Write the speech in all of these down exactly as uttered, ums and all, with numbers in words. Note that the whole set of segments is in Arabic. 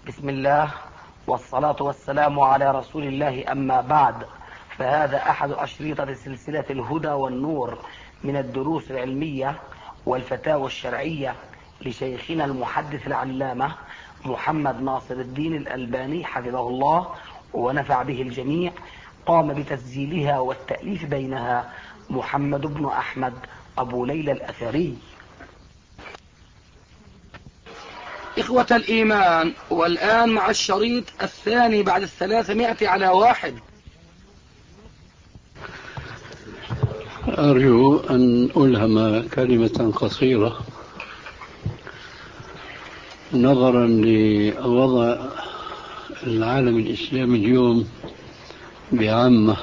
بسم الله والصلاة والسلام على رسول الله، أما بعد، فهذا أحد أشريطة سلسلة الهدى والنور من الدروس العلمية والفتاوى الشرعية لشيخنا المحدث العلامة محمد ناصر الدين الألباني حفظه الله ونفع به الجميع. قام بتسجيلها والتأليف بينها محمد بن أحمد أبو ليلى الأثري. إخوة الإيمان، والآن مع الشريط الثاني بعد الثلاثمائة على واحد. أرجو أن ألهم كلمة قصيرة نظرا لوضع العالم الإسلامي اليوم بعامة.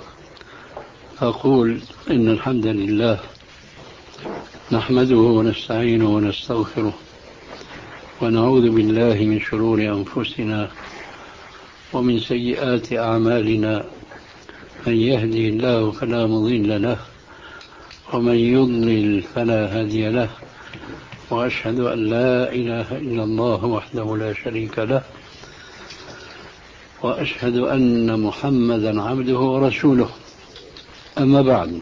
أقول إن الحمد لله نحمده ونستعينه ونستغفره ونعوذ بالله من شرور أنفسنا ومن سيئات أعمالنا، من يهدي الله فلا مضل له ومن يضلل فلا هادي له، وأشهد أن لا إله إلا الله وحده لا شريك له، وأشهد أن محمدا عبده ورسوله. أما بعد،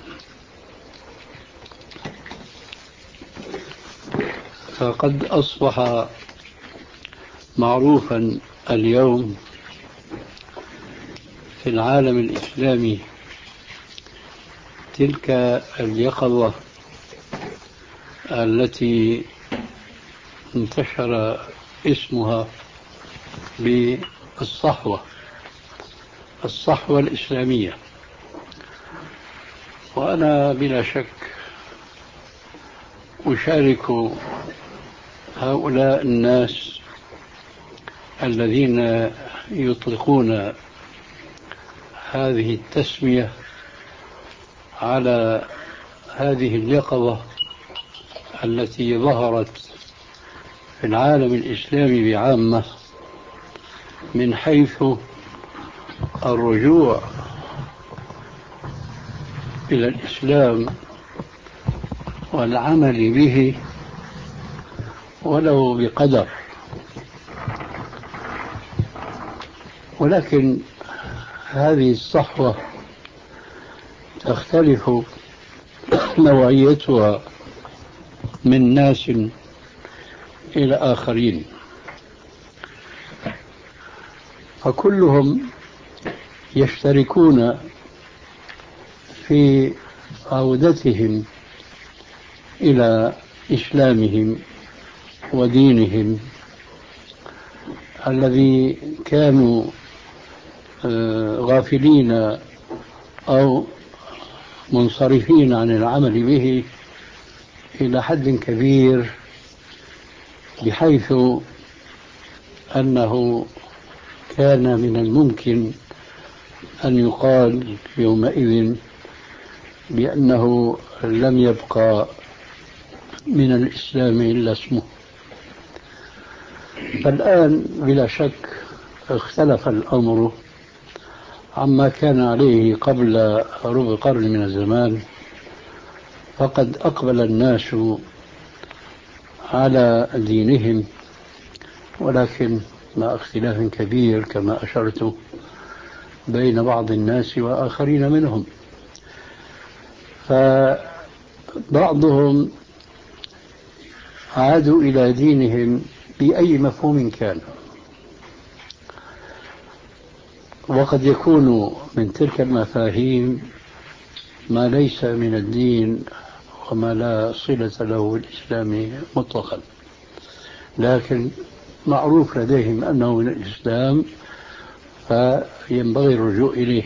فقد أصبح معروفا اليوم في العالم الإسلامي تلك اليقظة التي انتشر اسمها بالصحوة الصحوة الإسلامية. وأنا بلا شك أشارك هؤلاء الناس الذين يطلقون هذه التسمية على هذه اليقظة التي ظهرت في العالم الإسلامي بعامة، من حيث الرجوع إلى الإسلام والعمل به ولو بقدر. ولكن هذه الصحوة تختلف نوعيتها من ناس إلى آخرين، فكلهم يشتركون في عودتهم إلى إسلامهم ودينهم الذي كانوا غافلين أو منصرفين عن العمل به إلى حد كبير، بحيث أنه كان من الممكن أن يقال يومئذ بأنه لم يبقى من الإسلام إلا اسمه. فالآن بلا شك اختلف الأمر عما كان عليه قبل ربع قرن من الزمان، فقد أقبل الناس على دينهم، ولكن مع اختلاف كبير كما أشرت بين بعض الناس وآخرين منهم. فبعضهم عادوا إلى دينهم بأي مفهوم كان، وقد يكون من تلك المفاهيم ما ليس من الدين وما لا صلة له بالإسلام مطلقا، لكن معروف لديهم أنه من الإسلام فينبغي الرجوع إليه.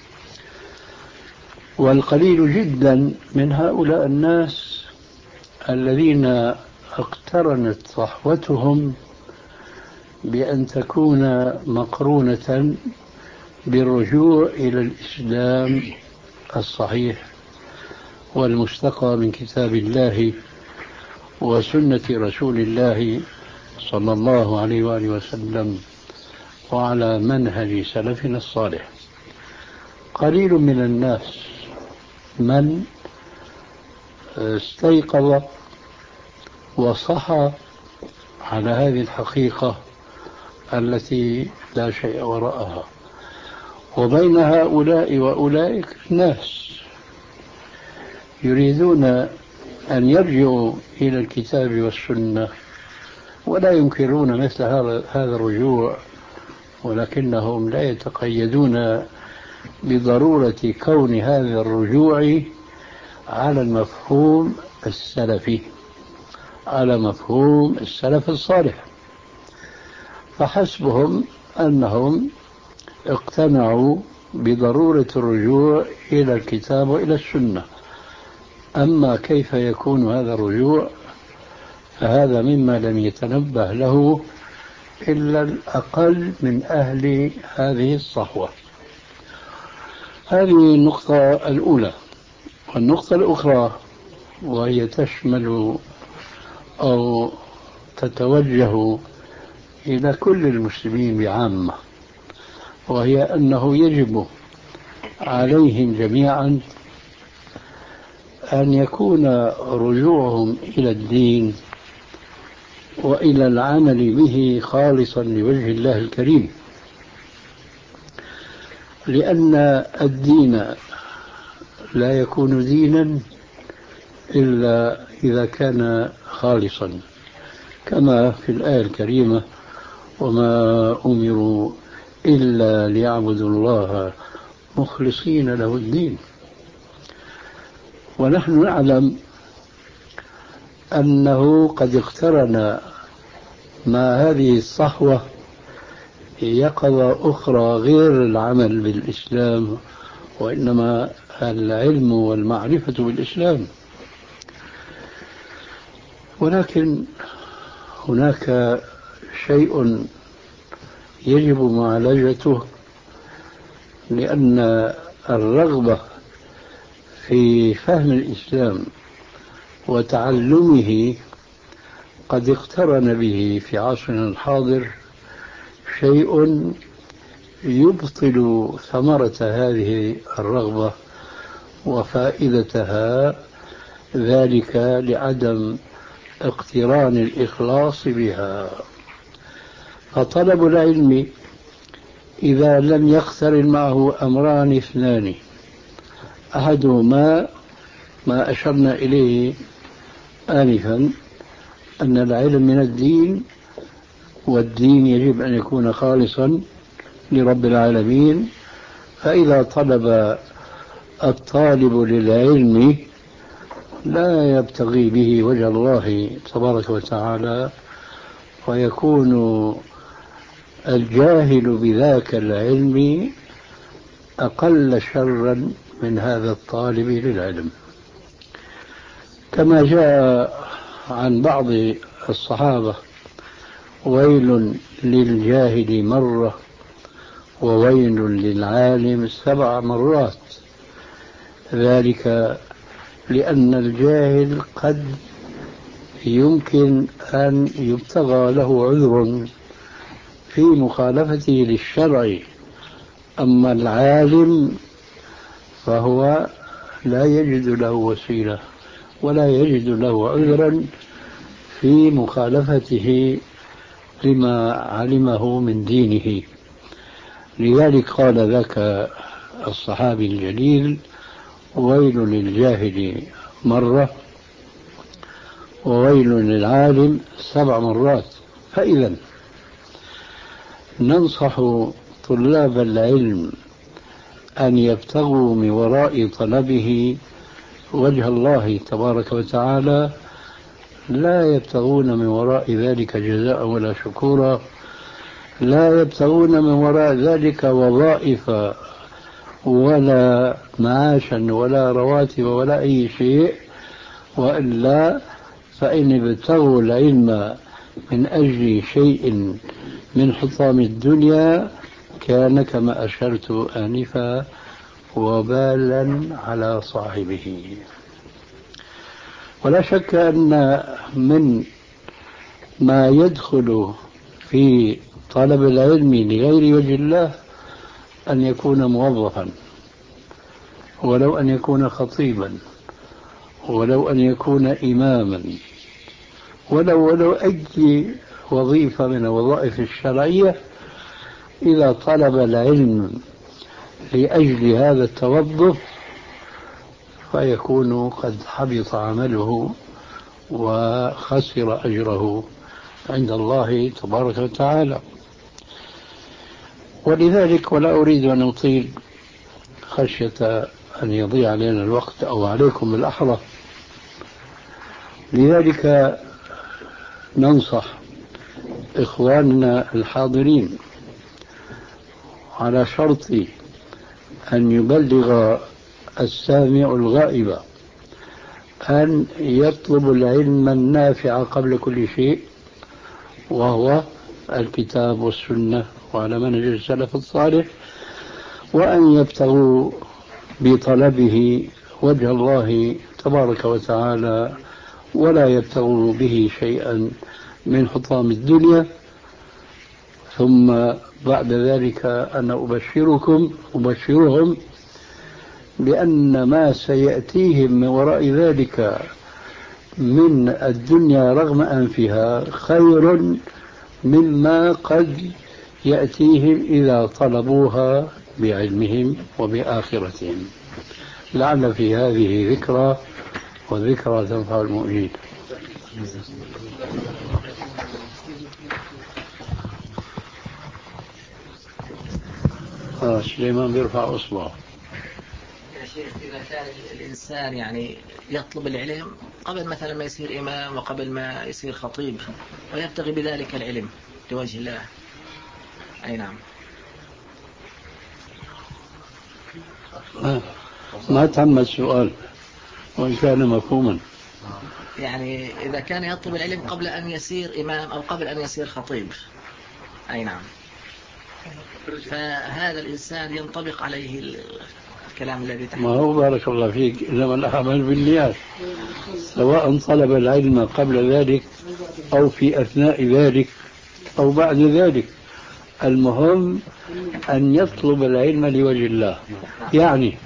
والقليل جدا من هؤلاء الناس الذين اقترنت صحوتهم بأن تكون مقرونة بالرجوع إلى الإسلام الصحيح والمستقى من كتاب الله وسنة رسول الله صلى الله عليه وآله وسلم وعلى منهج سلفنا الصالح. قليل من الناس من استيقظ وصحى على هذه الحقيقة التي لا شيء وراءها، وبين هؤلاء وأولئك ناس يريدون أن يرجعوا إلى الكتاب والسنة ولا ينكرون مثل هذا الرجوع، ولكنهم لا يتقيدون بضرورة كون هذا الرجوع على المفهوم السلفي، على مفهوم السلف الصالح، فحسبهم أنهم اقتنعوا بضرورة الرجوع إلى الكتاب وإلى السنة. أما كيف يكون هذا الرجوع فهذا مما لم يتنبه له إلا الأقل من أهل هذه الصحوة. هذه النقطة الأولى. والنقطة الأخرى وهي تشمل أو تتوجه إلى كل المسلمين بعامة، وهي أنه يجب عليهم جميعا أن يكون رجوعهم إلى الدين وإلى العمل به خالصا لوجه الله الكريم، لأن الدين لا يكون دينا إلا إذا كان خالصا، كما في الآية الكريمة: وما أمروا إلا ليعبدوا الله مخلصين له الدين. ونحن نعلم أنه قد اقترن مع هذه الصحوة يقظة أخرى غير العمل بالإسلام، وإنما العلم والمعرفة بالإسلام. ولكن هناك شيء يجب معالجته، لأن الرغبة في فهم الإسلام وتعلمه قد اقترن به في عصرنا الحاضر شيء يبطل ثمرة هذه الرغبة وفائدتها، ذلك لعدم اقتران الإخلاص بها. فطلب العلم إذا لم يقترن معه أمران اثنان: أحدهما ما أشرنا إليه آنفا، أن العلم من الدين، والدين يجب أن يكون خالصا لرب العالمين. فإذا طلب الطالب للعلم لا يبتغي به وجه الله تبارك وتعالى، ويكون الجاهل بذاك العلم أقل شرا من هذا الطالب للعلم. كما جاء عن بعض الصحابة: ويل للجاهل مرة وويل للعالم سبع مرات. ذلك لأن الجاهل قد يمكن أن يبتغى له عذر في مخالفته للشرع، أما العالم فهو لا يجد له وسيلة ولا يجد له عذرا في مخالفته لما علمه من دينه. لذلك قال ذاك الصحابي الجليل: ويل للجاهل مرة وويل للعالم سبع مرات. فإذا ننصح طلاب العلم أن يبتغوا من وراء طلبه وجه الله تبارك وتعالى، لا يبتغون من وراء ذلك جزاء ولا شكورا، لا يبتغون من وراء ذلك وظائف ولا معاشا ولا رواتب ولا أي شيء، وإلا فإن ابتغوا العلم من أجل شيء من حطام الدنيا كان كما أشرت آنفا وبالا على صاحبه. ولا شك أن من ما يدخل في طلب العلم لغير وجه الله أن يكون موظفا، ولو أن يكون خطيبا، ولو أن يكون إماما، ولو ولو أي وظيفة من الوظائف الشرعية إذا طلب العلم لأجل هذا التوظف فيكون قد حبط عمله وخسر أجره عند الله تبارك وتعالى. ولذلك، ولا أريد أن أطيل خشية أن يضيع علينا الوقت أو عليكم بالأحرى، لذلك ننصح إخواننا الحاضرين على شرط أن يبلغ السامع الغائب أن يطلب العلم النافع قبل كل شيء، وهو الكتاب والسنة وعلى منهج السلف الصالح، وأن يبتغوا بطلبه وجه الله تبارك وتعالى ولا يبتغوا به شيئا من حطام الدنيا. ثم بعد ذلك أنا أبشركم أبشرهم بأن ما سيأتيهم من وراء ذلك من الدنيا رغم أنفها خير مما قد يأتيهم إذا طلبوها بعلمهم وبآخرتهم. لعل في هذه ذكرى، والذكرى تنفع المؤمنين. آه سليمان بيرفع أصبعه. يا شيخ، إذا كان الإنسان يعني يطلب العلم قبل مثلا ما يصير إمام وقبل ما يصير خطيب ويبتغي بذلك العلم لوجه الله، أي نعم. آه. ما تم السؤال وإن كان مفهوما. يعني إذا كان يطلب العلم قبل أن يصير إمام أو قبل أن يصير خطيب، أي نعم، فهذا الإنسان ينطبق عليه الكلام الذي تحدث. ما هو بارك الله فيك، إنما الأعمال بالنيات، سواء طلب العلم قبل ذلك أو في أثناء ذلك أو بعد ذلك، المهم أن يطلب العلم لوجه الله. يعني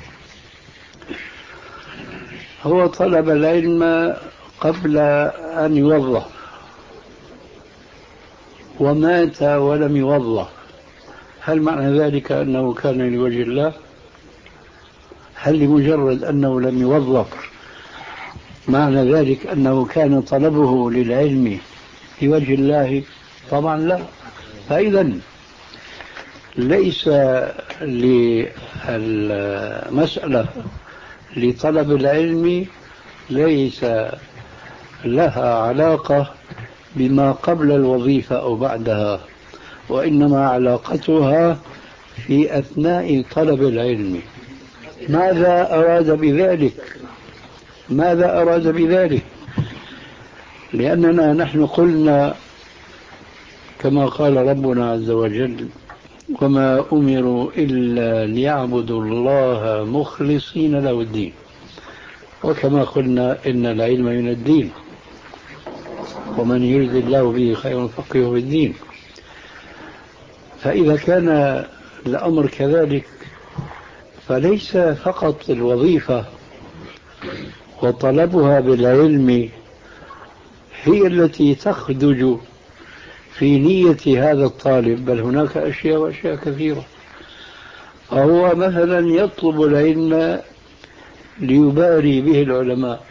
هو طلب العلم قبل أن يوظف ومات ولم يوظف، هل معنى ذلك أنه كان لوجه الله؟ هل لمجرد أنه لم يوظف معنى ذلك أنه كان طلبه للعلم لوجه الله؟ طبعا لا. فإذا ليس للمسألة لطلب العلم ليس لها علاقة بما قبل الوظيفة أو بعدها، وإنما علاقتها في أثناء طلب العلم. ماذا أراد بذلك؟ ماذا أراد بذلك؟ لأننا نحن قلنا كما قال ربنا عز وجل: وما أمروا إلا ليعبدوا الله مخلصين له الدين. وكما قلنا إن العلم من الدين، ومن يرد الله به خير فقهه في الدين. فإذا كان الأمر كذلك فليس فقط الوظيفة وطلبها بالعلم هي التي تخدج في نية هذا الطالب، بل هناك أشياء وأشياء كثيرة. فهو مثلا يطلب العلم ليباري به العلماء،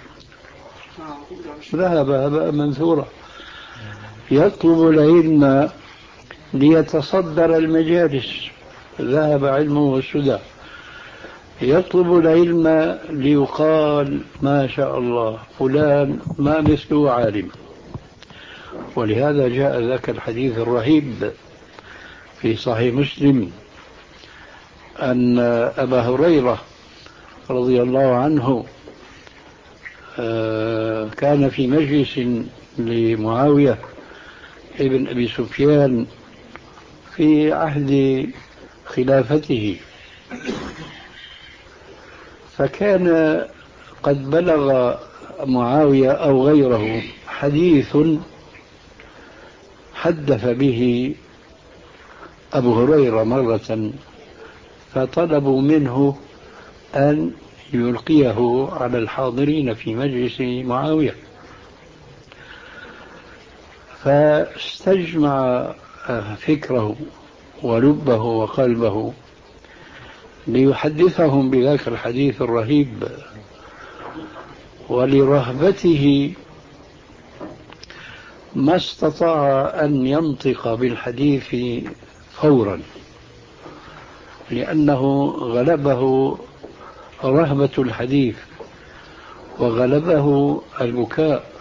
ذهب هباء منثورا. يطلب العلم ليتصدر المجالس، ذهب علمه والسدى. يطلب العلم ليقال ما شاء الله فلان ما مثله عالم. ولهذا جاء ذاك الحديث الرهيب في صحيح مسلم أن أبا هريرة رضي الله عنه كان في مجلس لمعاوية ابن أبي سفيان في عهد خلافته، فكان قد بلغ معاوية أو غيره حديث حدث به أبو هريرة مرة، فطلبوا منه أن يلقيه على الحاضرين في مجلس معاوية. فاستجمع فكره ولبه وقلبه ليحدثهم بذاك الحديث الرهيب، ولرهبته ما استطاع أن ينطق بالحديث فورا، لأنه غلبه رهبة الحديث وغلبه البكاء،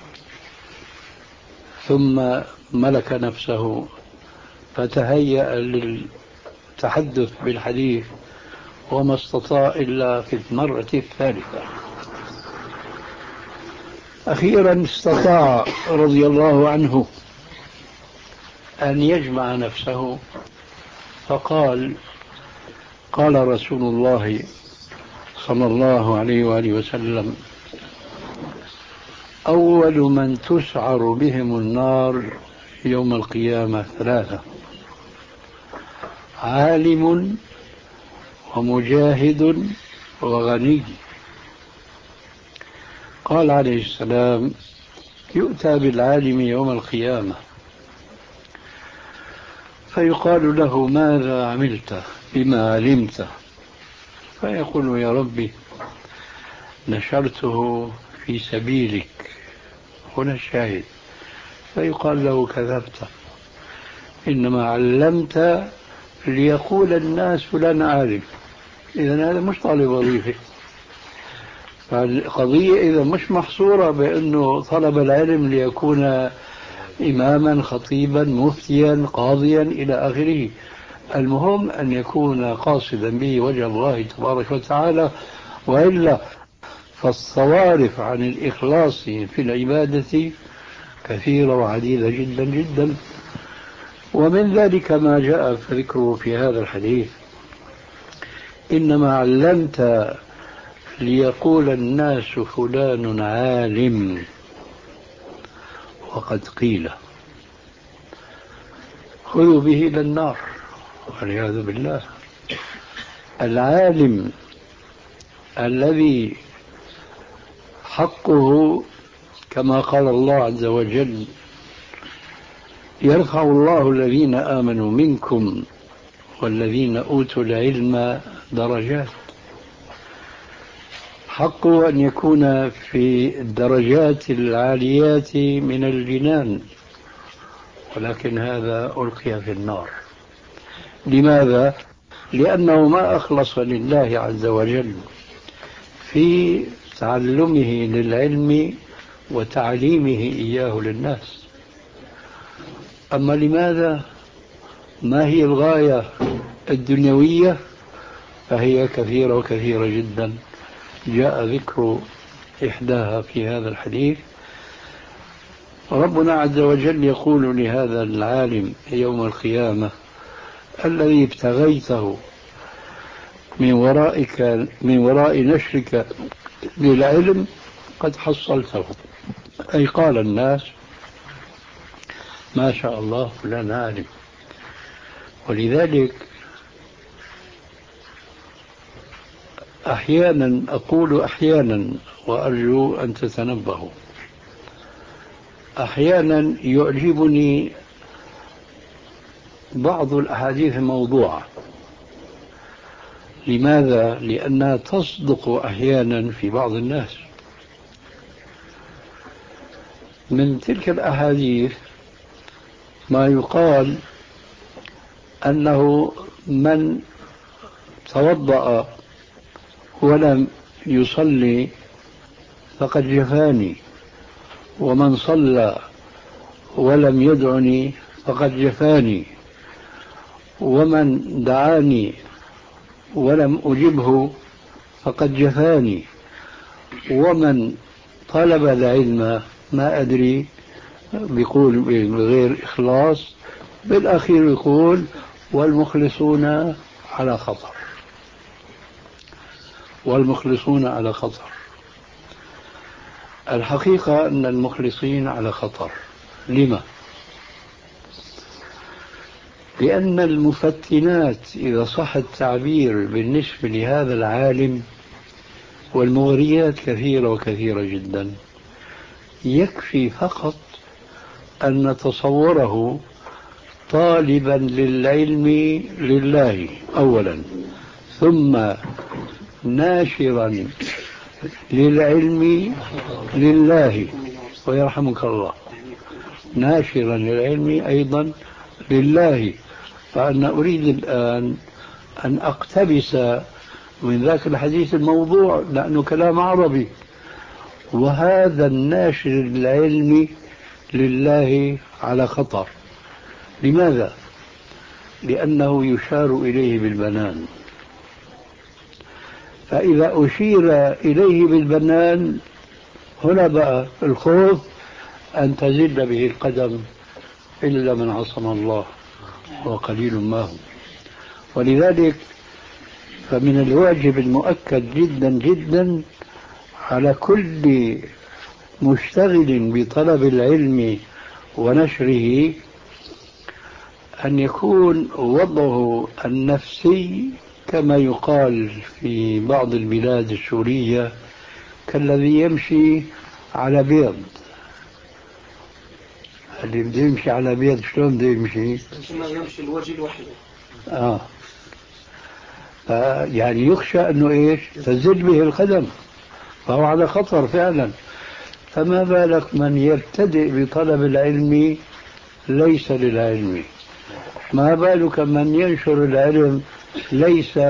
ثم ملك نفسه فتهيأ للتحدث بالحديث، وما استطاع إلا في المرة الثالثة. أخيرا استطاع رضي الله عنه أن يجمع نفسه، فقال: قال رسول الله صلى الله عليه وآله وسلم: أول من تسعر بهم النار يوم القيامة ثلاثة: عالم ومجاهد وغني. قال عليه السلام: يؤتى بالعالم يوم القيامة فيقال له: ماذا عملت بما علمت؟ فيقول: يا ربي نشرته في سبيلك. هنا الشاهد. فيقال له: كذبت، إنما علمت ليقول الناس فلان عالم. إذن هذا مش طالب وظيفة. فالقضية إذا مش محصورة بأنه طلب العلم ليكون إماما خطيبا مفتيا قاضيا إلى آخره، المهم أن يكون قاصدا به وجه الله تبارك وتعالى، وإلا فالصوارف عن الإخلاص في العبادة كثيرة وعديدة جدا جدا. ومن ذلك ما جاء فذكره في هذا الحديث: إنما علمت ليقول الناس فلان عالم، وقد قيل. خذوا به إلى النار والعياذ بالله. العالم الذي حقه كما قال الله عز وجل: يرفع الله الذين آمنوا منكم والذين أوتوا العلم درجات. حقه أن يكون في الدرجات العاليات من الجنان، ولكن هذا ألقي في النار. لماذا؟ لأنه ما أخلص لله عز وجل في تعلمه للعلم وتعليمه إياه للناس. أما لماذا؟ ما هي الغاية الدنيوية؟ فهي كثيرة وكثيرة جدا، جاء ذكر إحداها في هذا الحديث. ربنا عز وجل يقول لهذا العالم يوم القيامة: الذي ابتغيته من ورائك من وراء نشرك للعلم قد حصلته. أي قال الناس: ما شاء الله فلان عالم. ولذلك أحيانا أقول أحيانا وأرجو أن تتنبهوا، أحيانا يعجبني بعض الأحاديث الموضوعة. لماذا؟ لأنها تصدق أحيانا في بعض الناس. من تلك الأحاديث ما يقال أنه من توضأ ولم يصلي فقد جفاني، ومن صلى ولم يدعني فقد جفاني، ومن دعاني ولم أجبه فقد جفاني، ومن طلب العلم ما أدري بيقول بغير إخلاص، بالأخير يقول: والمخلصون على خطر. والمخلصون على خطر. الحقيقة أن المخلصين على خطر. لما؟ لأن المفتنات إذا صح التعبير بالنسبة لهذا العالم، والمغريات كثيرة وكثيرة جدا، يكفي فقط أن نتصوره طالبا للعلم لله أولا، ثم ناشرا للعلم لله، ويرحمك الله، ناشرا للعلم أيضا لله. فأنا أريد الآن أن أقتبس من ذاك الحديث الموضوع لأنه كلام عربي، وهذا الناشر للعلم لله على خطر. لماذا؟ لأنه يشار إليه بالبنان، فإذا أشير إليه بالبنان هنا بقى الخوف أن تزل به القدم إلا من عصم الله وقليل ما هم. ولذلك فمن الواجب المؤكد جدا جدا على كل مشتغل بطلب العلم ونشره أن يكون وضعه النفسي كما يقال في بعض البلاد السورية كالذي يمشي على بيض. اللي بده يمشي على بيض شلون بده يمشي؟ ثم يمشي الوجه لوحده. آه يعني يخشى أنه إيش؟ تزل به القدم، فهو على خطر فعلا. فما بالك من يبتدئ بطلب العلم ليس للعلم؟ ما بالك من ينشر العلم ليس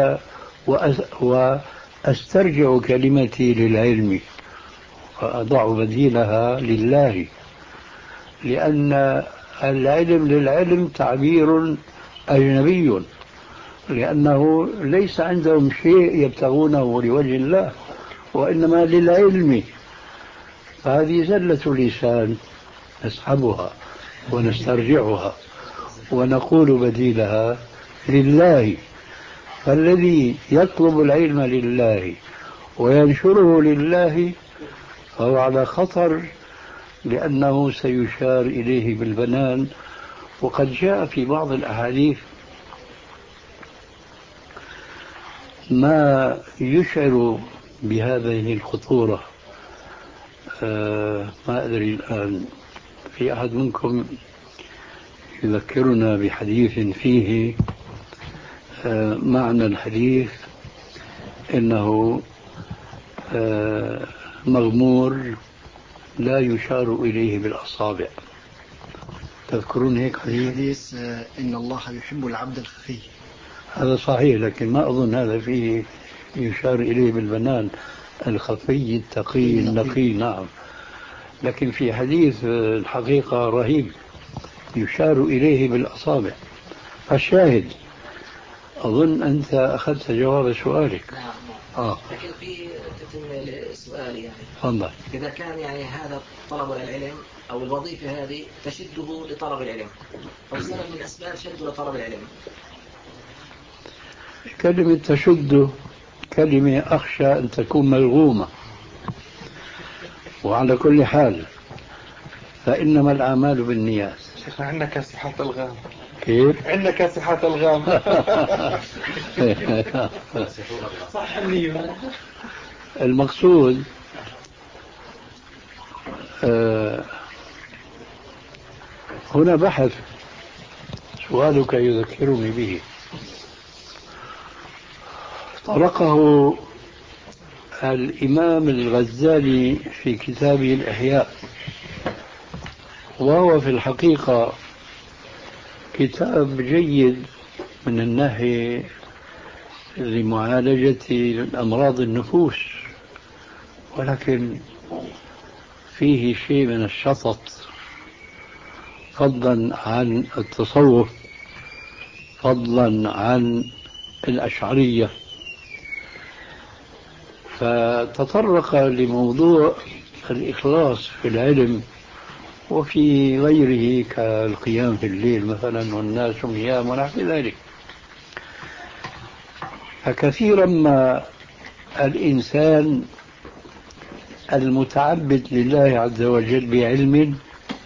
وأسترجع كلمتي للعلم وأضع بديلها لله، لأن العلم للعلم تعبير أجنبي، لأنه ليس عندهم شيء يبتغونه لوجه الله وإنما للعلم. فهذه زلة لسان نسحبها ونسترجعها ونقول بديلها لله. فالذي يطلب العلم لله وينشره لله فهو على خطر، لأنه سيشار إليه بالبنان. وقد جاء في بعض الأحاديث ما يشعر بهذه الخطورة. آه ما أدري الآن في أحد منكم يذكرنا بحديث فيه آه معنى الحديث إنه آه مغمور لا يشار إليه بالأصابع. تذكرون هيك حديث؟ حديث إن الله يحب العبد الخفي. هذا صحيح، لكن ما أظن هذا فيه يشار إليه بالبنان، الخفي التقي النقي. نعم، لكن في حديث الحقيقة رهيب يشار إليه بالأصابع. فالشاهد أظن أنت أخذت جواب سؤالك. نعم. آه. لكن في تتم السؤال يعني فضل. إذا كان يعني هذا طلب العلم أو الوظيفة هذه تشده لطلب العلم، أو سبب من أسباب شده لطلب العلم. كلمة تشد كلمة أخشى أن تكون ملغومة، وعلى كل حال فإنما الأعمال بالنيات. شيخنا عندنا كاسحات الغام. كيف؟ عندنا كاسحات الغام. صح النية. المقصود آه هنا بحث سؤالك يذكرني به طرقه الإمام الغزالي في كتابه الإحياء، وهو في الحقيقة كتاب جيد من الناحية لمعالجة أمراض النفوس، ولكن فيه شيء من الشطط، فضلا عن التصوف، فضلا عن الأشعرية. فتطرق لموضوع الإخلاص في العلم وفي غيره كالقيام في الليل مثلا والناس نيام ونحو ذلك. فكثيرا ما الإنسان المتعبد لله عز وجل بعلم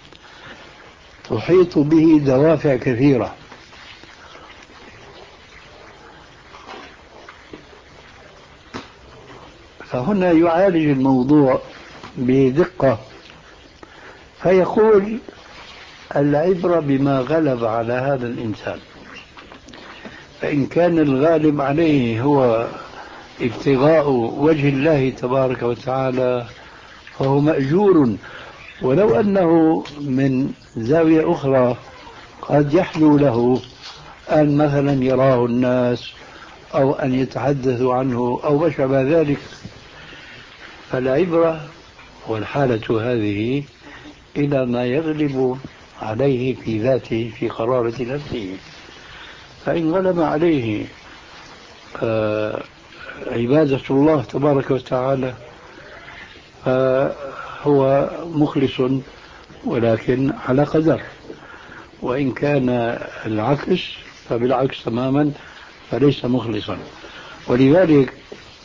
تحيط به دوافع كثيرة، فهنا يعالج الموضوع بدقة فيقول العبرة بما غلب على هذا الإنسان. فإن كان الغالب عليه هو ابتغاء وجه الله تبارك وتعالى فهو مأجور، ولو أنه من زاوية أخرى قد يحلو له أن مثلا يراه الناس أو أن يتحدثوا عنه أو ما شابه ذلك. فالعبرة والحالة هذه إلى ما يغلب عليه في ذاته في قرارة نفسه. فإن غلب عليه آه عبادة الله تبارك وتعالى فهو مخلص ولكن على قدر، وإن كان العكس فبالعكس تماما فليس مخلصا. ولذلك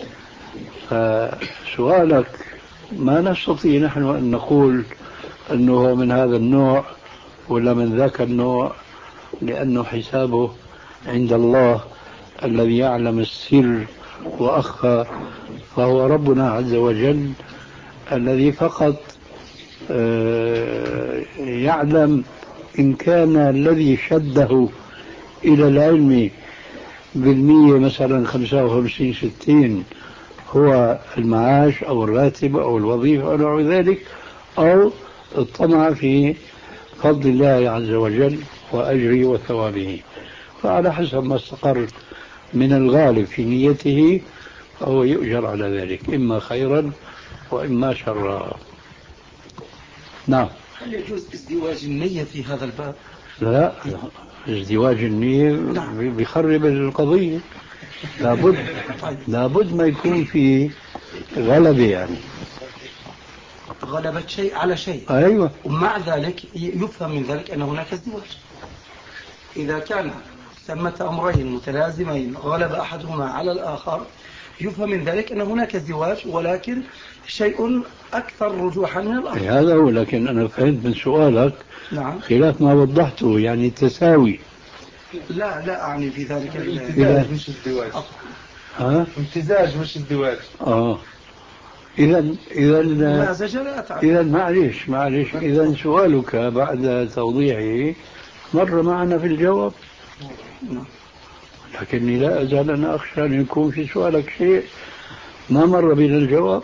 سؤالك ما نستطيع نحن أن نقول أنه من هذا النوع ولا من ذاك النوع، لأنه حسابه عند الله الذي يعلم السر وأخفى، فهو ربنا عز وجل الذي فقط يعلم إن كان الذي شده إلى العلم بالمية مثلا خمسة وخمسين ستين هو المعاش أو الراتب أو الوظيفة أو نحو ذلك، أو الطمع في فضل الله عز وجل وأجره وثوابه. فعلى حسب ما استقر من الغالب في نيته فهو يؤجر على ذلك، إما خيرا وإما شرا. نعم. هل يجوز ازدواج النية في هذا الباب؟ لا، ازدواج النية بيخرب القضية. لابد لابد ما يكون في غلبة، يعني غلبة شيء على شيء. أيوة. ومع ذلك يفهم من ذلك أن هناك ازدواج. إذا كان ثمة أمرين متلازمين غلب أحدهما على الآخر يفهم من ذلك أن هناك ازدواج، ولكن شيء أكثر رجوحا من الآخر. هذا هو. لكن أنا فهمت من سؤالك نعم. خلاف ما وضحته، يعني تساوي. لا لا أعني في ذلك امتزاج مش ازدواج. ها؟ امتزاج مش ازدواج. آه. إذا إذا إذا معليش معليش إذا سؤالك بعد توضيحه مر معنا في الجواب، لكني لا أزال أنا أخشى أن يكون في سؤالك شيء ما مر بنا الجواب.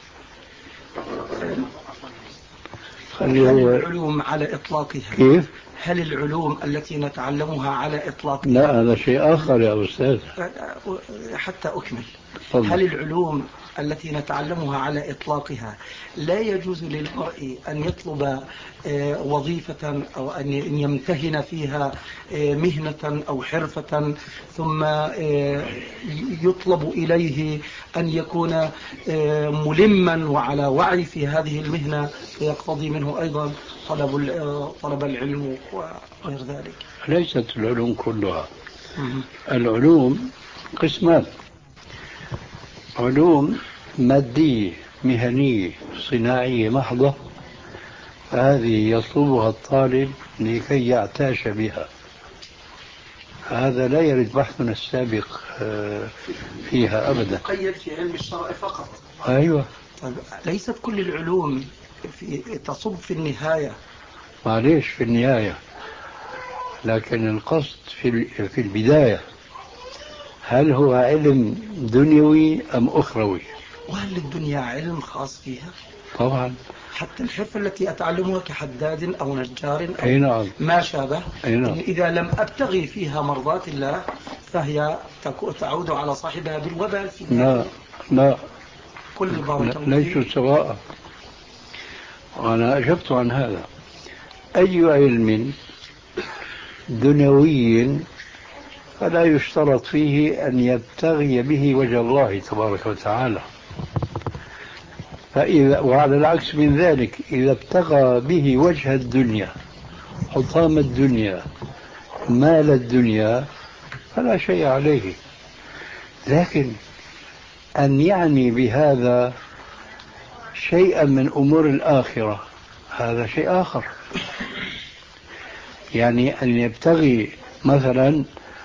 هل العلوم على إطلاقها كيف؟ هل العلوم التي نتعلمها على إطلاقها؟ لا، هذا شيء آخر يا أستاذ. حتى أكمل. طبعا. هل العلوم التي نتعلمها على إطلاقها لا يجوز للمرء أن يطلب وظيفة أو أن يمتهن فيها مهنة أو حرفة ثم يطلب إليه أن يكون ملما وعلى وعي في هذه المهنة فيقتضي منه أيضا طلب طلب العلم وغير ذلك؟ ليست العلوم كلها. العلوم قسمان: علوم مادية مهنية صناعية محضة، هذه يطلبها الطالب لكي يعتاش بها، هذا لا يرد بحثنا السابق فيها أبدا. مقيد في علم الشرع فقط. أيوة. طيب ليست كل العلوم في تصب في النهاية؟ معليش في النهاية، لكن القصد في في البداية هل هو علم دنيوي أم أخروي؟ وهل الدنيا علم خاص فيها؟ طبعا. حتى الحرفة التي أتعلمها كحداد أو نجار أو أي نعم. ما شابه، أي نعم. إذا لم أبتغي فيها مرضات الله فهي تعود على صاحبها بالوبال في لا لا كل بارك لا ليسوا سواء. وأنا أجبت عن هذا. أي علم دنيوي فلا يشترط فيه أن يبتغي به وجه الله تبارك وتعالى، فإذا وعلى العكس من ذلك إذا ابتغى به وجه الدنيا حطام الدنيا مال الدنيا فلا شيء عليه. لكن أن يعني بهذا شيئا من أمور الآخرة هذا شيء آخر. يعني أن يبتغي مثلا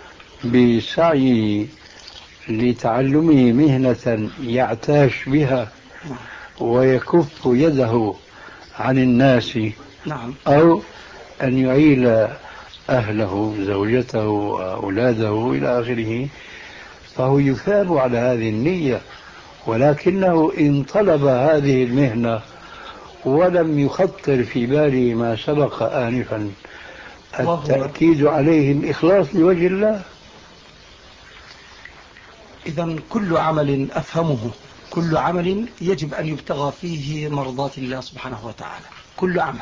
بسعيه لتعلمه مهنة يعتاش بها ويكف يده عن الناس، نعم. أو أن يعيل أهله زوجته وأولاده إلى آخره فهو يثاب على هذه النية، ولكنه إن طلب هذه المهنة ولم يخطر في باله ما سبق آنفا التأكيد عليه الإخلاص لوجه الله. إذا كل عمل أفهمه كل عمل يجب أن يبتغى فيه مرضات الله سبحانه وتعالى، كل عمل.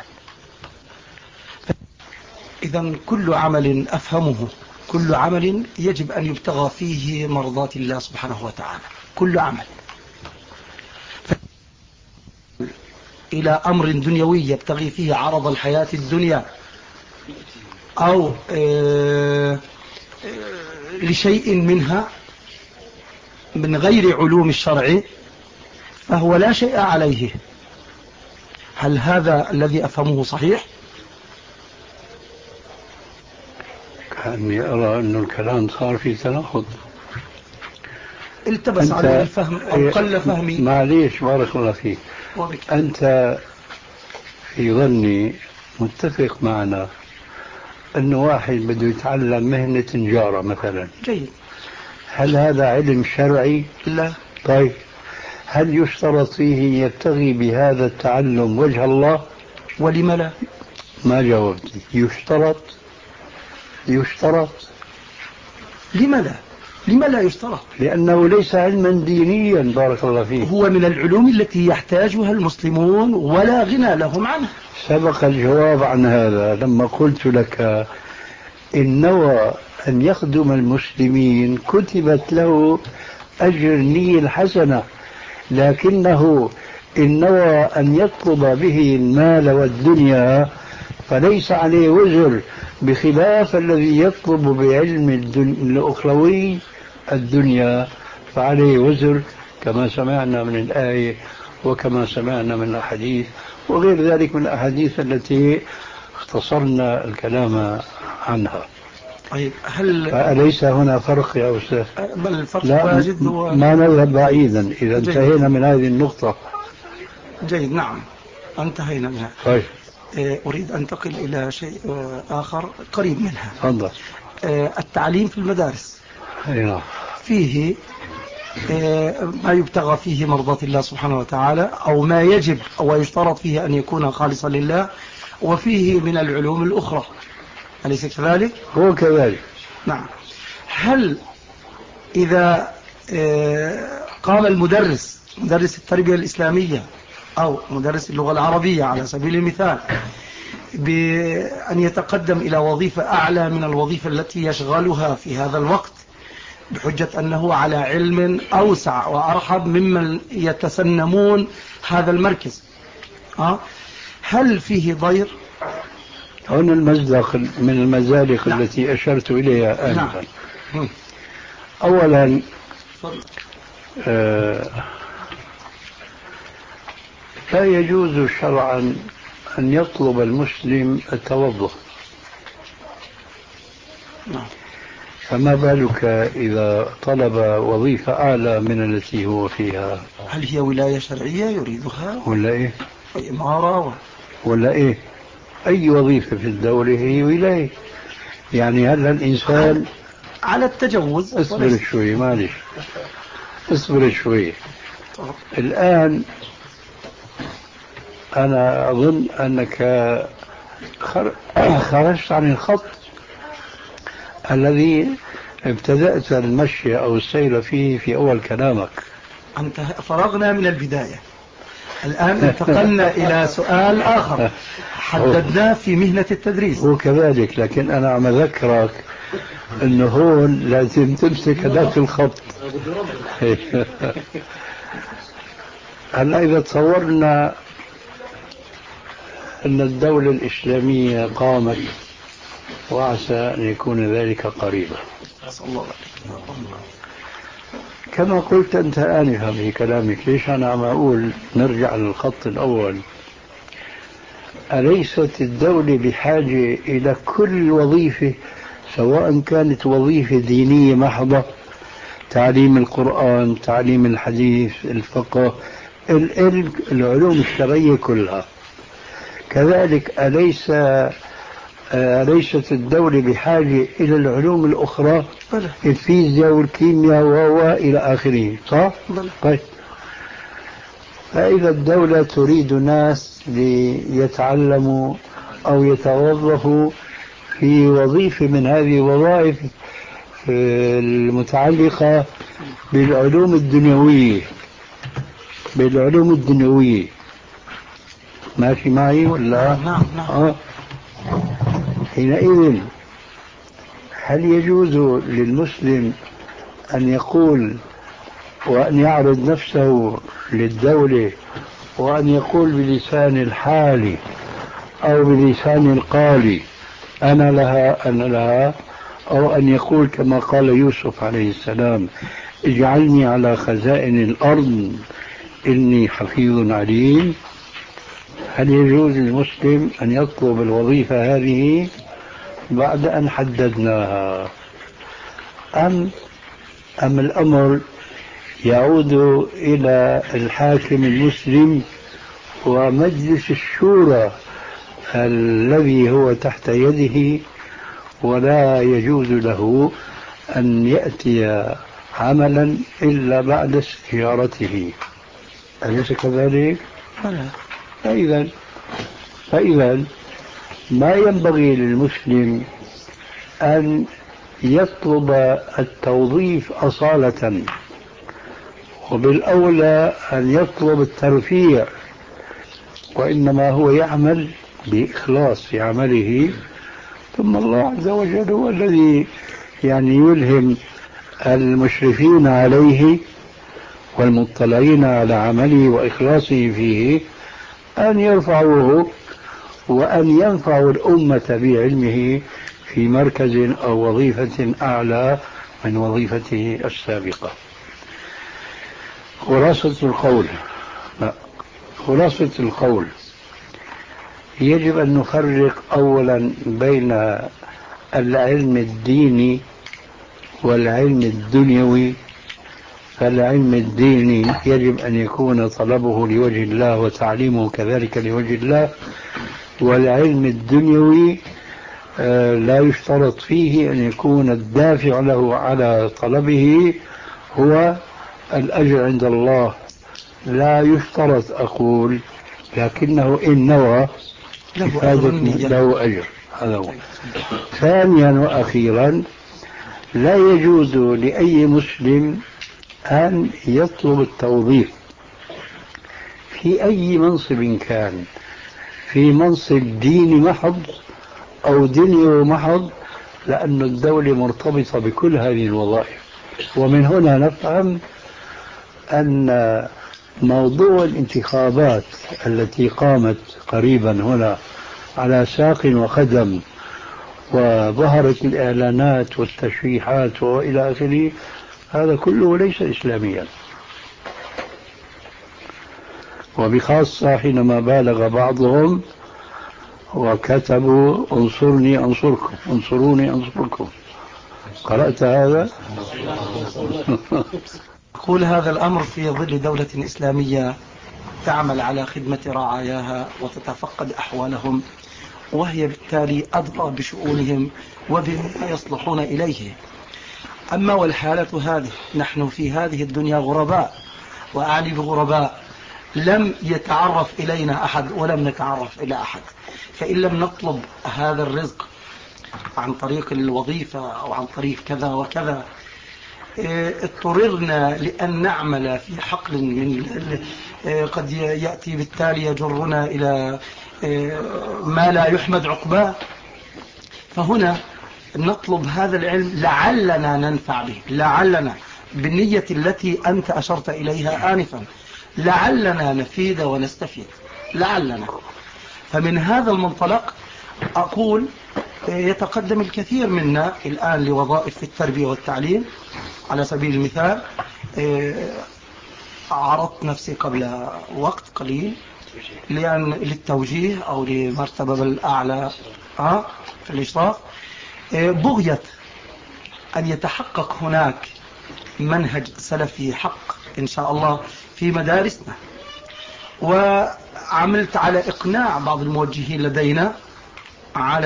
إذا كل عمل أفهمه كل عمل يجب أن يبتغى فيه مرضات الله سبحانه وتعالى، كل عمل. إلى أمر دنيوي يبتغي فيه عرض الحياة الدنيا أو آه آه لشيء منها من غير علوم الشرع فهو لا شيء عليه. هل هذا الذي أفهمه صحيح؟ كأني أرى أن الكلام صار في تناقض. التبس عليه الفهم أو قل فهمي. معليش بارك الله فيك. أنت في ظني متفق معنا أنه واحد بده يتعلم مهنة نجارة مثلا. جيد. هل هذا علم شرعي؟ لا. طيب هل يشترط فيه يبتغي بهذا التعلم وجه الله؟ ولم لا؟ ما جاوبتني. يشترط يشترط لما لا؟ لما لا يشترط؟ لأنه ليس علما دينيا بارك الله فيك. هو من العلوم التي يحتاجها المسلمون ولا غنى لهم عنها. سبق الجواب عن هذا لما قلت لك إن نوى أن يخدم المسلمين كتبت له أجر النية الحسنة، لكنه إن نوى أن يطلب به المال والدنيا فليس عليه وزر، بخلاف الذي يطلب بعلم الأخروي الدنيا فعليه وزر، كما سمعنا من الآية وكما سمعنا من الأحاديث وغير ذلك من الأحاديث التي اختصرنا الكلام عنها. طيب هل فأليس هنا فرق يا أستاذ؟ بل الفرق لا جد و... ما نذهب بعيدا إذا جيد. انتهينا من هذه النقطة. جيد نعم انتهينا منها. طيب أريد أن أنتقل إلى شيء آخر قريب منها. تفضل. التعليم في المدارس نعم فيه ما يبتغى فيه مرضاة الله سبحانه وتعالى أو ما يجب أو يشترط فيه أن يكون خالصا لله، وفيه من العلوم الأخرى، أليس كذلك؟ هو كذلك. نعم. هل إذا قام المدرس مدرس التربية الإسلامية أو مدرس اللغة العربية على سبيل المثال بأن يتقدم إلى وظيفة أعلى من الوظيفة التي يشغلها في هذا الوقت بحجة أنه على علم أوسع وأرحب ممن يتسنمون هذا المركز، أه؟ هل فيه ضير؟ هنا المزدق من المزالق نعم. التي أشرت إليها آنفا. نعم. أولا آه لا يجوز شرعا أن يطلب المسلم التوظف. نعم. فما بالك إذا طلب وظيفة أعلى من التي هو فيها؟ هل هي ولاية شرعية يريدها ولا إيه؟ إمارة و... ولا إيه؟ أي وظيفة في الدولة هي ولاية. يعني هل الإنسان على التجوز. اصبر وليس... شوي معلش اصبر شوي. الآن أنا أظن أنك خرجت عن الخط الذي ابتدأت المشي أو السير فيه في أول كلامك. أنت فرغنا من البداية، الآن انتقلنا إلى سؤال آخر حددناه في مهنة التدريس. هو كذلك، لكن أنا عم أذكرك أنه هون لازم تمسك هذاك الخط. هلا إذا تصورنا أن الدولة الإسلامية قامت وعسى أن يكون ذلك قريبا كما قلت أنت آنفا في كلامك، ليش أنا عم أقول نرجع للخط الأول؟ أليست الدولة بحاجة إلى كل وظيفة سواء كانت وظيفة دينية محضة، تعليم القرآن، تعليم الحديث، الفقه، العلوم الشرعية كلها، كذلك أليس ليست الدولة بحاجة إلى العلوم الأخرى الفيزياء والكيمياء وإلى آخره صح؟ طيب فإذا الدولة تريد ناس ليتعلموا أو يتوظفوا في وظيفة من هذه الوظائف المتعلقة بالعلوم الدنيوية بالعلوم الدنيوية ماشي معي ولا؟ نعم نعم. آه. حينئذ هل يجوز للمسلم أن يقول وأن يعرض نفسه للدولة وأن يقول بلسان الحال أو بلسان القال أنا لها أنا لها، أو أن يقول كما قال يوسف عليه السلام اجعلني على خزائن الأرض إني حفيظ عليم؟ هل يجوز للمسلم أن يطلب الوظيفة هذه بعد أن حددناها، أم أم الأمر يعود إلى الحاكم المسلم ومجلس الشورى الذي هو تحت يده ولا يجوز له أن يأتي عملا إلا بعد استشارته؟ أليس كذلك؟ فإذا فإذا ما ينبغي للمسلم أن يطلب التوظيف أصالة، وبالأولى أن يطلب الترفيع، وإنما هو يعمل بإخلاص في عمله، ثم الله عز وجل هو الذي يعني يلهم المشرفين عليه والمطلعين على عمله وإخلاصه فيه أن يرفعوه وأن ينفعوا الأمة بعلمه في مركز أو وظيفة أعلى من وظيفته السابقة. خلاصة القول لا. خلاصة القول يجب أن نفرق أولا بين العلم الديني والعلم الدنيوي. فالعلم الديني يجب أن يكون طلبه لوجه الله وتعليمه كذلك لوجه الله، والعلم الدنيوي لا يشترط فيه أن يكون الدافع له على طلبه هو الأجر عند الله، لا يشترط أقول، لكنه إن نوى له أجر. هذا هو. ثانيا وأخيرا لا يجوز لأي مسلم أن يطلب التوظيف في أي منصب كان، في منصب ديني محض أو دنيا محض، لأن الدولة مرتبطة بكل هذه الوظائف. ومن هنا نفهم أن موضوع الانتخابات التي قامت قريبا هنا على ساق وقدم وظهرت الإعلانات والتشريحات وإلى آخره، هذا كله ليس إسلاميا، وبخاصة حينما بالغ بعضهم وكتبوا انصرني أنصركم انصروني أنصركم. قرأت هذا؟ أقول هذا الأمر في ظل دولة إسلامية تعمل على خدمة رعاياها وتتفقد أحوالهم، وهي بالتالي أدرى بشؤونهم وبما يصلحون إليه. أما والحالة هذه، نحن في هذه الدنيا غرباء، وأعني بغرباء لم يتعرف إلينا أحد ولم نتعرف إلى أحد، فإن لم نطلب هذا الرزق عن طريق الوظيفة أو عن طريق كذا وكذا اضطررنا لأن نعمل في حقل من قد يأتي بالتالي يجرنا إلى ما لا يحمد عقباه. فهنا نطلب هذا العلم لعلنا ننفع به، لعلنا بالنية التي أنت أشرت إليها آنفا، لعلنا نفيد ونستفيد، لعلنا. فمن هذا المنطلق أقول يتقدم الكثير منا الآن لوظائف في التربية والتعليم. على سبيل المثال عرضت نفسي قبل وقت قليل لأن للتوجيه أو لمرتبة الأعلى في الإشراف، بغية أن يتحقق هناك منهج سلفي حق إن شاء الله في مدارسنا. وعملت على إقناع بعض الموجهين لدينا على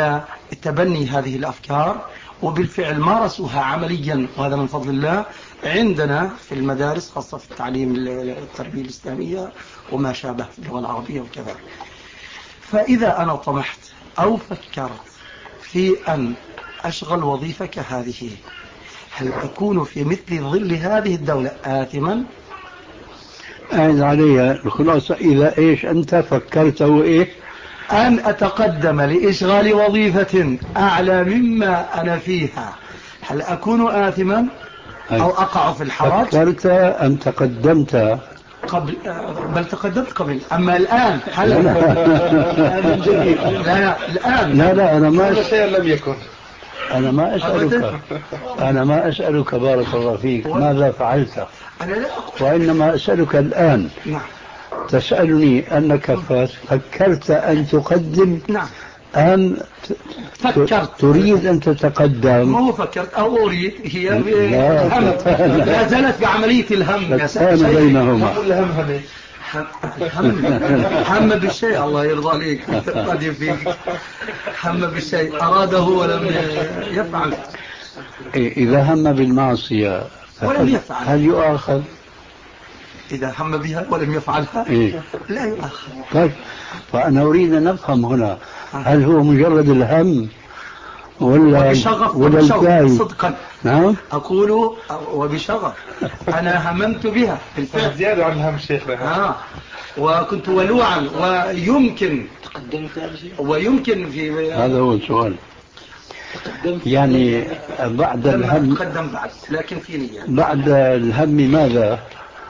تبني هذه الأفكار، وبالفعل مارسوها عمليا، وهذا من فضل الله عندنا في المدارس، خاصة في التعليم التربية الإسلامية وما شابه في اللغة العربية وكذا. فإذا أنا طمحت أو فكرت في أن أشغل وظيفة كهذه، هل أكون في مثل ظل هذه الدولة آثما؟ أعد عليها الخلاصة. إذا إيش أنت فكرت وإيه؟ أن أتقدم لإشغال وظيفة أعلى مما أنا فيها، هل أكون آثما أو أقع في الحرج؟ فكرت أم تقدمت قبل؟ بل تقدمت قبل. أما الآن هل من جديد؟ لا لا الآن لا لا أنا ما شيء لم يكن. أنا ما أسألك أنا ما أسألك بارك الله فيك ماذا فعلت، أنا لا أقول. وإنما أسألك الآن. نعم. تسألني أنك فكرت أن تقدم نعم. أم فكرت تريد أن تتقدم؟ مو فكرت أو أريد، هي لا, الهم. لا زالت بعملية الهم. كان بينهما الهم هم هم بالشيء. الله يرضى عليك قد يفيك. هم بالشيء أراده ولم يفعل. إذا هم بالمعصية ولم يفعل هل يؤاخذ؟ إذا هم بها ولم يفعلها إيه؟ لا يؤاخذ. طيب، فأنا أريد أن نفهم هنا، هل هو مجرد الهم ولا وبشغف ولا وبشوق صدقا؟ نعم أقول وبشغف. أنا هممت بها بالفعل زيادة عن هم شيخنا. آه. وكنت ولوعا، ويمكن ويمكن في هذا هو السؤال. يعني بعد الهم تقدم بعد، لكن في نية بعد الهم ماذا؟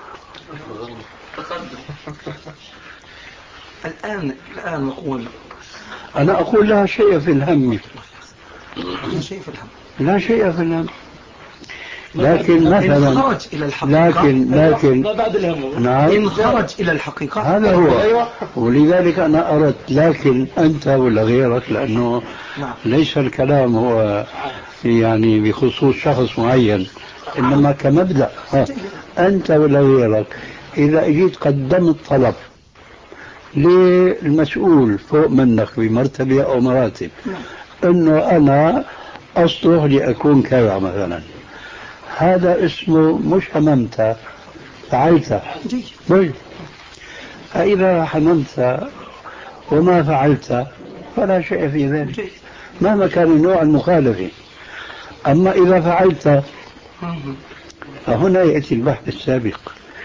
الآن الآن نقول أنا أقول لا شيء في الهم. لا شيء في الهم. لا شيء في الهم. لكن مثلا إن خرج إلى الحقيقة، لكن لكن ما بعد الهم. نعم. إن خرج إلى الحقيقة هذا هو. ولذلك أنا أردت، لكن أنت ولا غيرك، لأنه نعم. ليس الكلام هو يعني بخصوص شخص معين، إنما كمبدأ. أنت ولا غيرك إذا اجيت قدمت طلب للمسؤول فوق منك بمرتبة أو مراتب أنه أنا أصلح لأكون كذا مثلا، هذا اسمه مش هممت، فعلت. طيب، فإذا هممت وما فعلت فلا شيء في ذلك مهما كان نوع المخالفة. أما إذا فعلت فهنا يأتي البحث السابق.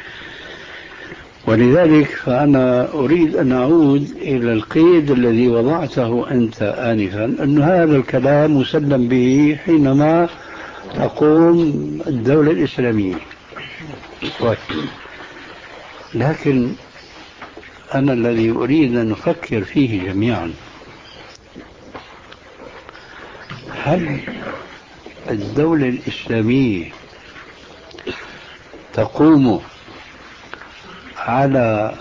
ولذلك فأنا أريد أن أعود إلى القيد الذي وضعته أنت آنفا، أن هذا الكلام مسلم به حينما تقوم الدولة الإسلامية. لكن أنا الذي أريد أن نفكر فيه جميعا، هل الدولة الإسلامية تقوم على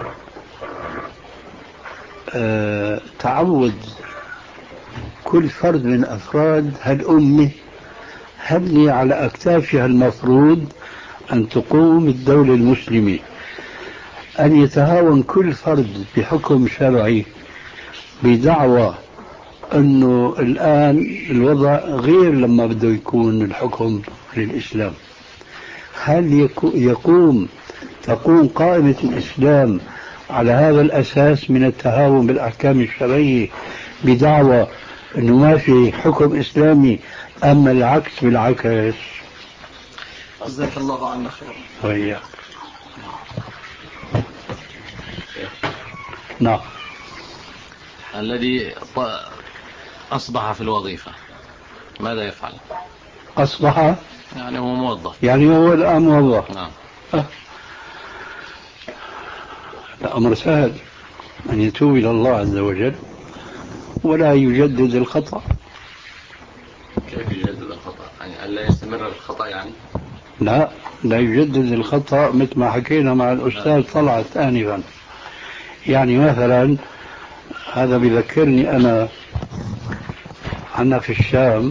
أه تعود كل فرد من أفراد هالأمة؟ هل هي على أكتافها المفروض أن تقوم الدولة المسلمة أن يتهاون كل فرد بحكم شرعي بدعوى أنه الآن الوضع غير لما بده يكون الحكم للإسلام؟ هل يقوم تقوم قائمة الإسلام على هذا الأساس من التهاون بالأحكام الشرعية بدعوى أنه ما في حكم إسلامي، أما العكس بالعكس؟ جزاك الله عنا خير. وإياك. نعم. الذي أصبح في الوظيفة ماذا يفعل؟ أصبح يعني هو موظف، يعني هو الآن موظف. نعم. أه. الأمر سهل، أن يتوب إلى الله عز وجل ولا يجدد الخطأ. كيف يجدد الخطأ؟ يعني ألا يستمر الخطأ يعني؟ لا، لا يجدد الخطأ مثل ما حكينا مع الأستاذ طلعت آنفا. يعني مثلا هذا بذكرني أنا عنا في الشام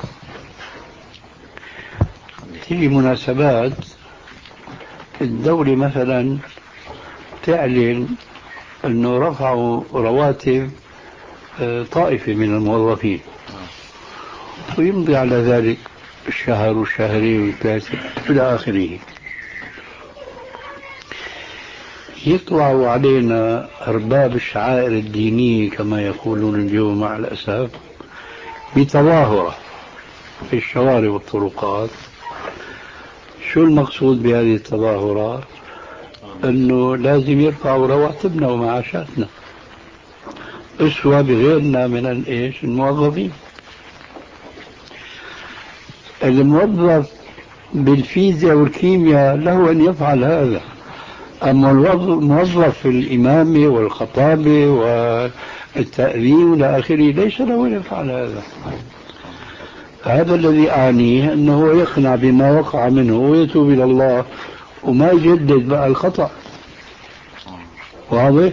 تيجي مناسبات الدولة مثلا تعلن أنه رفعوا رواتب طائفة من الموظفين، ويمضي على ذلك الشهر والشهرين والثلاثة إلى آخره. يطلع علينا أرباب الشعائر الدينية كما يقولون اليوم مع الأسف بتظاهرة في الشوارع والطرقات. شو المقصود بهذه التظاهرات؟ أنه لازم يرفعوا رواتبنا ومعاشاتنا أسوة بغيرنا من الإيش الموظفين. الموظف بالفيزياء والكيمياء له أن يفعل هذا، أما الموظف في الإمامة والخطابة والتأذين إلى آخره ليس له أن يفعل هذا. هذا الذي أعنيه أنه يقنع بما وقع منه ويتوب إلى الله وما يجدد بقى الخطأ. واضح؟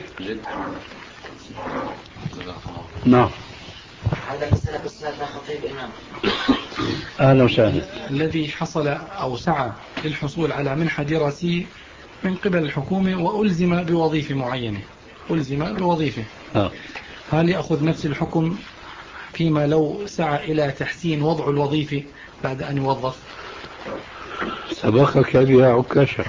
نعم. هذا مسألة أستاذنا خطيب إمام. أهلا وسهلا. الذي حصل أو سعى للحصول على منحة دراسية من قبل الحكومة وألزم بوظيفة معينة، ألزم بوظيفة آه. هل يأخذ نفس الحكم فيما لو سعى إلى تحسين وضع الوظيفة بعد أن يوظف؟ سبقك بها عكاشة.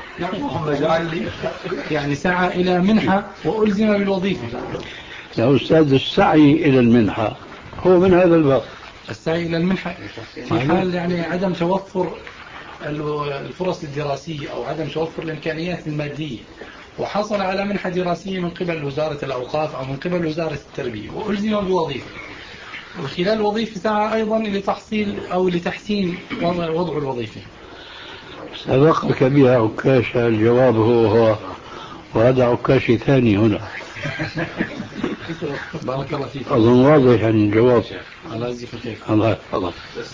يعني سعى إلى منحة وألزم بالوظيفة. يا أستاذ السعي إلى المنحة هو من هذا الباب. السعي إلى المنحة في حال يعني عدم توفر الفرص الدراسية أو عدم توفر الإمكانيات المادية، وحصل على منحة دراسية من قبل وزارة الأوقاف أو من قبل وزارة التربية وألزم بوظيفة، وخلال الوظيفة سعى أيضا لتحصيل أو لتحسين وضع الوظيفة. سبقك بها عكاشة. الجواب هو هو، وهذا عكاشي ثاني هنا. بارك الله فيك. أظن واضح عن الجواب. الله يجزيك الخير. الله يحفظك.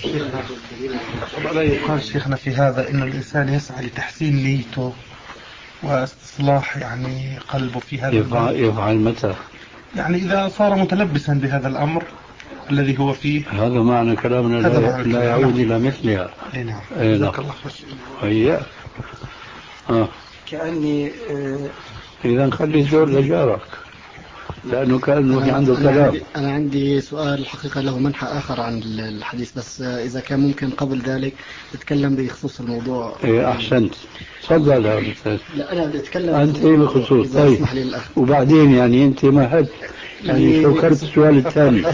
طبعا يقال شيخنا في هذا إنه الإنسان يسعى لتحسين نيته واستصلاح يعني قلبه في هذا يفعل, يفعل متى؟ يعني إذا صار متلبسا بهذا الأمر الذي هو فيه. هذا معنى كلامنا لا, لا يعود إلى مثلها. أي نعم. جزاك الله خير. آه. كأني آه إذا خلي الزور لجارك لأنه كأنه في عنده كلام. أنا عندي سؤال الحقيقة له منحى آخر عن الحديث، بس إذا كان ممكن قبل ذلك تتكلم بخصوص الموضوع. إيه أحسنت. تفضل يا أستاذ. لا أنا بتكلم أنت إيه بخصوص؟ طيب. وبعدين يعني أنت ما هد يعني شكرت السؤال الثاني.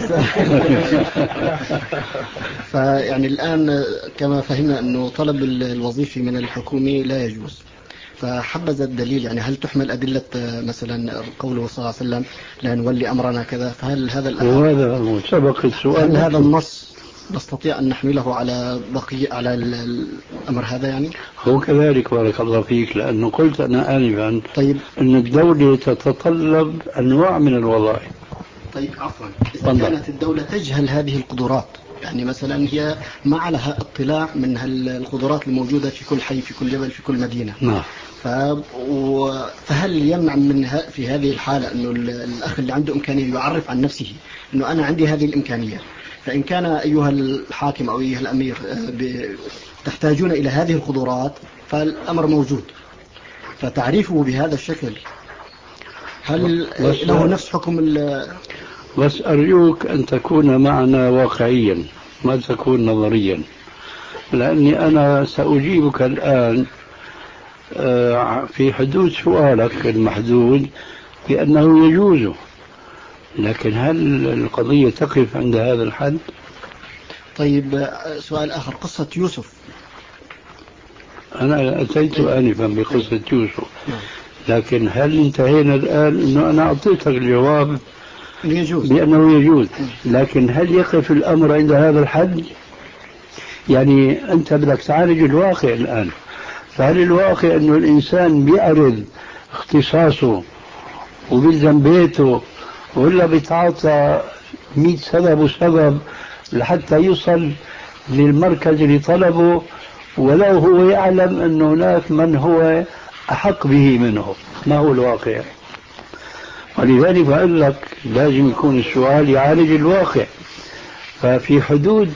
فيعني الآن كما فهمنا أنه طلب الوظيفة من الحكومة لا يجوز، فحبذ الدليل، يعني هل تحمل أدلة مثلا قوله صلى الله عليه وسلم لا نولي أمرنا كذا، فهل هذا وهذا سبق السؤال، هل هذا النص نستطيع أن نحمله على بقية على الأمر هذا؟ يعني هو كذلك. بارك الله فيك. لأنه قلت أنا آنفا طيب أن الدولة تتطلب أنواع من الوظائف. طيب عفوا، إذا كانت الدولة تجهل هذه القدرات، يعني مثلا هي ما عليها اطلاع من القدرات الموجودة في كل حي في كل جبل في كل مدينة. نعم. فهل يمنع من في هذه الحالة أنه الأخ اللي عنده إمكانية يعرف عن نفسه أنه أنا عندي هذه الإمكانية؟ فإن كان أيها الحاكم أو أيها الأمير تحتاجون إلى هذه القدرات فالأمر موجود، فتعريفه بهذا الشكل هل له نفس حكم ال بس أرجوك أن تكون معنا واقعيا ما تكون نظريا، لأني أنا سأجيبك الآن في حدود سؤالك المحدود بأنه يجوز، لكن هل القضية تقف عند هذا الحد؟ طيب سؤال آخر، قصة يوسف. أنا أتيت آنفا بقصة يوسف، لكن هل انتهينا الآن أنه أنا أعطيتك الجواب يجوز بأنه يجوز، لكن هل يقف الأمر عند هذا الحد؟ يعني أنت بدك تعالج الواقع الآن، فهل الواقع أنه الإنسان بيعرض اختصاصه وبيلزم بيته ولا بيتعاطى مئة سبب وسبب لحتى يوصل للمركز اللي طلبه، ولو هو يعلم أن هناك من هو أحق به منه؟ ما هو الواقع؟ ولذلك بقول لك لازم يكون السؤال يعالج الواقع. ففي حدود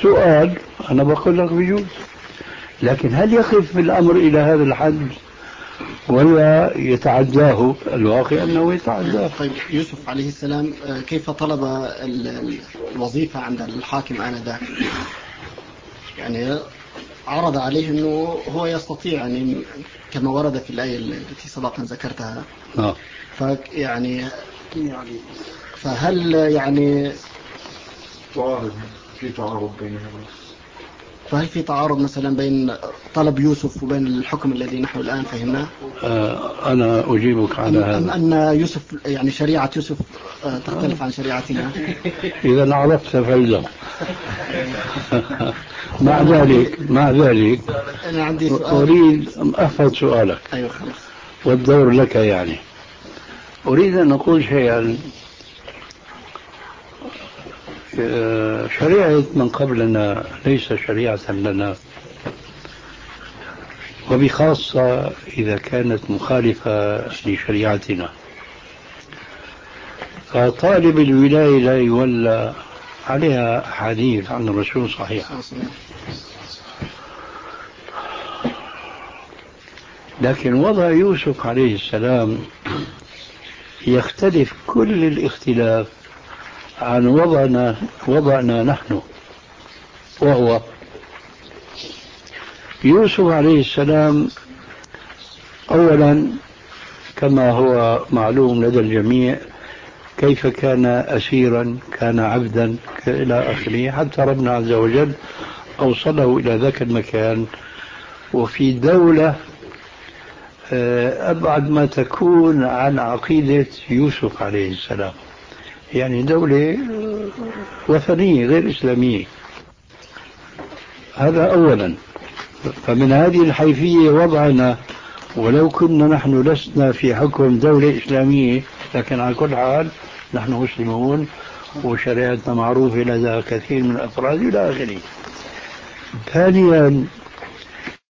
السؤال أنا بقول لك بيجوز، لكن هل يقف الأمر إلى هذا الحد؟ ولا يتعداه الواقع أنه يتعداه. طيب يوسف عليه السلام كيف طلب ال- الوظيفة عند الحاكم آنذاك؟ يعني عرض عليه أنه هو يستطيع، يعني كما ورد في الآية التي سبقا ذكرتها. آه. فيعني فهل يعني تعارض في تعارض بين هذا؟ فهل في تعارض مثلا بين طلب يوسف وبين الحكم الذي نحن الآن فهمناه؟ آه أنا أجيبك على أم, هذا. أم أن يوسف يعني شريعة يوسف تختلف عن شريعتنا؟ إذا عرفت فإذا مع ذلك مع ذلك أنا عندي سؤال. أريد أن أحفظ سؤالك. أيوة خلاص. والدور لك يعني. أريد أن أقول شيئا. شريعة من قبلنا ليس شريعة لنا، وبخاصة إذا كانت مخالفة لشريعتنا. فطالب الولاية لا يولى عليها حديث عن الرسول صحيح. لكن وضع يوسف عليه السلام يختلف كل الاختلاف عن وضعنا وضعنا نحن، وهو يوسف عليه السلام أولا كما هو معلوم لدى الجميع كيف كان أسيرا، كان عبدا إلى آخره، حتى ربنا عز وجل أوصله إلى ذاك المكان، وفي دولة أبعد ما تكون عن عقيدة يوسف عليه السلام، يعني دولة وثنية غير إسلامية. هذا أولا. فمن هذه الحيثية وضعنا، ولو كنا نحن لسنا في حكم دولة إسلامية، لكن على كل حال نحن مسلمون وشريعتنا معروفة لدى كثير من الأفراد إلى آخره. ثانيا